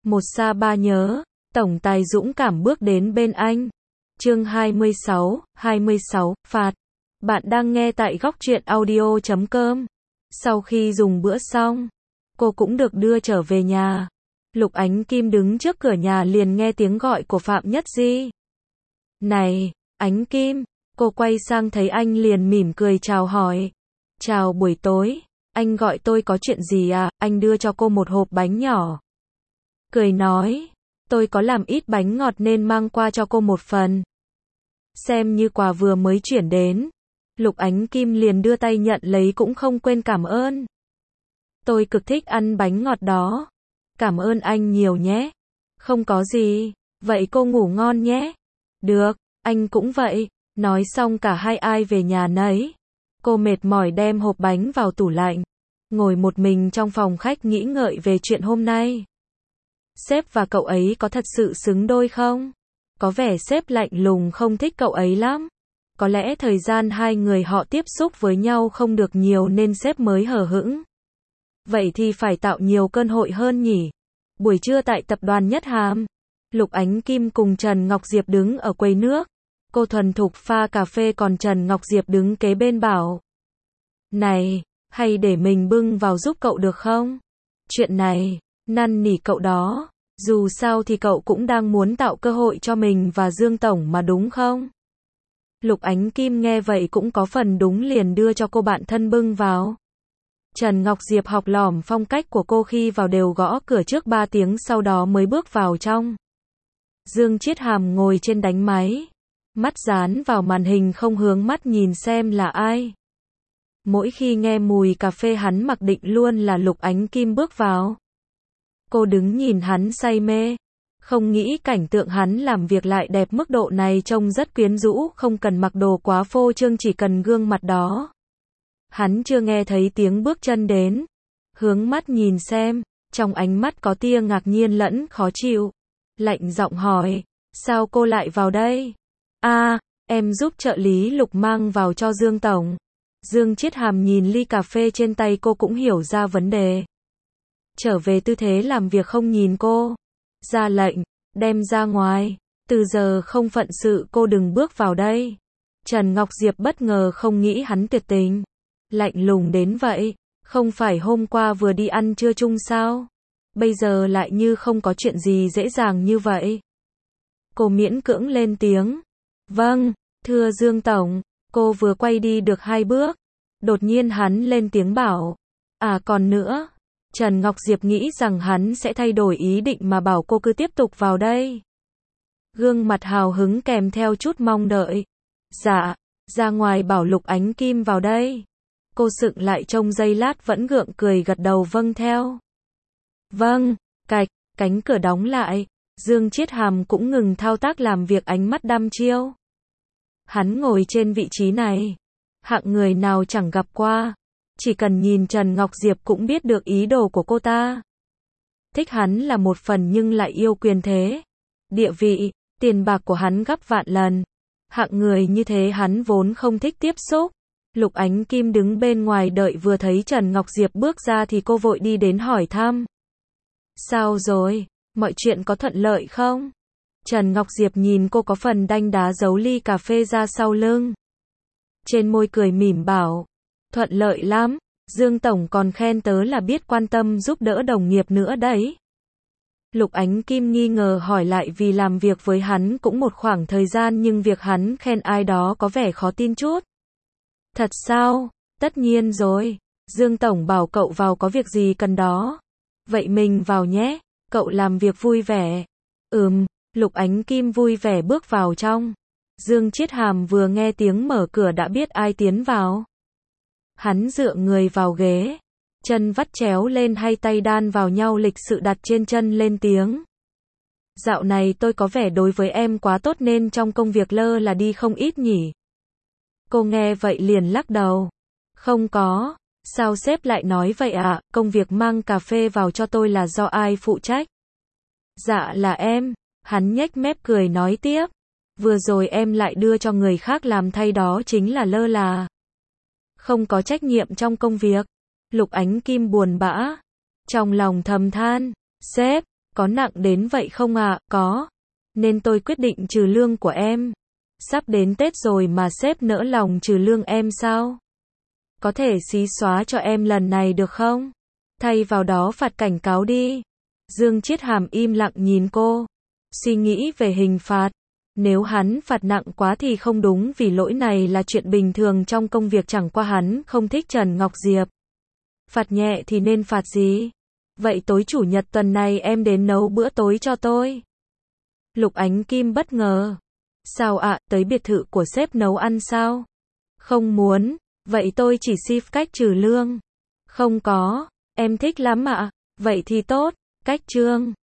Một xa ba nhớ, tổng tài dũng cảm bước đến bên anh. Chương 26, phạt. Bạn đang nghe tại góc truyện audio.com. Sau khi dùng bữa xong, cô cũng được đưa trở về nhà. Lục Ánh Kim đứng trước cửa nhà liền nghe tiếng gọi của Phạm Nhất Di. Này, Ánh Kim, cô quay sang thấy anh liền mỉm cười chào hỏi. Chào buổi tối, anh gọi tôi có chuyện gì à? Anh đưa cho cô một hộp bánh nhỏ. Cười nói, tôi có làm ít bánh ngọt nên mang qua cho cô một phần. Xem như quà vừa mới chuyển đến. Lục Ánh Kim liền đưa tay nhận lấy cũng không quên cảm ơn. Tôi cực thích ăn bánh ngọt đó. Cảm ơn anh nhiều nhé. Không có gì, vậy cô ngủ ngon nhé. Được, anh cũng vậy. Nói xong cả hai ai về nhà nấy. Cô mệt mỏi đem hộp bánh vào tủ lạnh. Ngồi một mình trong phòng khách nghĩ ngợi về chuyện hôm nay. Sếp và cậu ấy có thật sự xứng đôi không? Có vẻ sếp lạnh lùng không thích cậu ấy lắm. Có lẽ thời gian hai người họ tiếp xúc với nhau không được nhiều nên sếp mới hờ hững. Vậy thì phải tạo nhiều cơ hội hơn nhỉ? Buổi trưa tại tập đoàn Nhất Hàm, Lục Ánh Kim cùng Trần Ngọc Diệp đứng ở quầy nước. Cô thuần thục pha cà phê còn Trần Ngọc Diệp đứng kế bên bảo. Này, hay để mình bưng vào giúp cậu được không? Chuyện này, năn nỉ cậu đó. Dù sao thì cậu cũng đang muốn tạo cơ hội cho mình và Dương Tổng mà đúng không? Lục Ánh Kim nghe vậy cũng có phần đúng liền đưa cho cô bạn thân bưng vào. Trần Ngọc Diệp học lỏm phong cách của cô khi vào đều gõ cửa trước 3 tiếng sau đó mới bước vào trong. Dương Chiết Hàm ngồi trên đánh máy. Mắt dán vào màn hình không hướng mắt nhìn xem là ai. Mỗi khi nghe mùi cà phê hắn mặc định luôn là Lục Ánh Kim bước vào. Cô đứng nhìn hắn say mê. Không nghĩ cảnh tượng hắn làm việc lại đẹp mức độ này trông rất quyến rũ, không cần mặc đồ quá phô trương chỉ cần gương mặt đó. Hắn chưa nghe thấy tiếng bước chân đến. Hướng mắt nhìn xem, trong ánh mắt có tia ngạc nhiên lẫn khó chịu. Lạnh giọng hỏi, sao cô lại vào đây? Em giúp trợ lý Lục mang vào cho Dương Tổng. Dương Chiết Hàm nhìn ly cà phê trên tay cô cũng hiểu ra vấn đề. Trở về tư thế làm việc không nhìn cô. Ra lệnh, đem ra ngoài. Từ giờ không phận sự cô đừng bước vào đây. Trần Ngọc Diệp bất ngờ không nghĩ hắn tuyệt tình. Lạnh lùng đến vậy. Không phải hôm qua vừa đi ăn trưa chung sao? Bây giờ lại như không có chuyện gì dễ dàng như vậy. Cô miễn cưỡng lên tiếng. Vâng, thưa Dương Tổng. Cô vừa quay đi được 2 bước. Đột nhiên hắn lên tiếng bảo. Còn nữa. Trần Ngọc Diệp nghĩ rằng hắn sẽ thay đổi ý định mà bảo cô cứ tiếp tục vào đây. Gương mặt hào hứng kèm theo chút mong đợi. Dạ, ra ngoài bảo Lục Ánh Kim vào đây. Cô sững lại trong giây lát vẫn gượng cười gật đầu vâng theo. Vâng, cạch, cánh cửa đóng lại. Dương Chiết Hàm cũng ngừng thao tác làm việc ánh mắt đăm chiêu. Hắn ngồi trên vị trí này. Hạng người nào chẳng gặp qua. Chỉ cần nhìn Trần Ngọc Diệp cũng biết được ý đồ của cô ta. Thích hắn là một phần nhưng lại yêu quyền thế. Địa vị, tiền bạc của hắn gấp vạn lần. Hạng người như thế hắn vốn không thích tiếp xúc. Lục Ánh Kim đứng bên ngoài đợi vừa thấy Trần Ngọc Diệp bước ra thì cô vội đi đến hỏi thăm. Sao rồi, mọi chuyện có thuận lợi không? Trần Ngọc Diệp nhìn cô có phần đanh đá giấu ly cà phê ra sau lưng. Trên môi cười mỉm bảo. Thuận lợi lắm, Dương Tổng còn khen tớ là biết quan tâm giúp đỡ đồng nghiệp nữa đấy. Lục Ánh Kim nghi ngờ hỏi lại vì làm việc với hắn cũng một khoảng thời gian nhưng việc hắn khen ai đó có vẻ khó tin chút. Thật sao? Tất nhiên rồi, Dương Tổng bảo cậu vào có việc gì cần đó. Vậy mình vào nhé, cậu làm việc vui vẻ. Lục Ánh Kim vui vẻ bước vào trong. Dương Chiết Hàm vừa nghe tiếng mở cửa đã biết ai tiến vào. Hắn dựa người vào ghế, chân vắt chéo lên hay tay đan vào nhau lịch sự đặt trên chân lên tiếng. Dạo này tôi có vẻ đối với em quá tốt nên trong công việc lơ là đi không ít nhỉ. Cô nghe vậy liền lắc đầu. Không có, sao sếp lại nói vậy ạ? Công việc mang cà phê vào cho tôi là do ai phụ trách? Dạ là em, hắn nhếch mép cười nói tiếp. Vừa rồi em lại đưa cho người khác làm thay đó chính là lơ là. Không có trách nhiệm trong công việc. Lục Ánh Kim buồn bã. Trong lòng thầm than. Sếp, Có nặng đến vậy không ạ? Có. Nên tôi quyết định trừ lương của em. Sắp đến Tết rồi mà sếp nỡ lòng trừ lương em sao? Có thể xí xóa cho em lần này được không? Thay vào đó phạt cảnh cáo đi. Dương Chiết Hàm im lặng nhìn cô. Suy nghĩ về hình phạt. Nếu hắn phạt nặng quá thì không đúng, vì lỗi này là chuyện bình thường trong công việc, chẳng qua hắn không thích Trần Ngọc Diệp. Phạt nhẹ thì nên phạt gì? Vậy tối chủ nhật tuần này em đến nấu bữa tối cho tôi. Lục Ánh Kim bất ngờ. Sao ạ, tới biệt thự của sếp nấu ăn sao? Không muốn. Vậy tôi chỉ xin cách trừ lương. Không có. Em thích lắm ạ. Vậy thì tốt. Cách trương.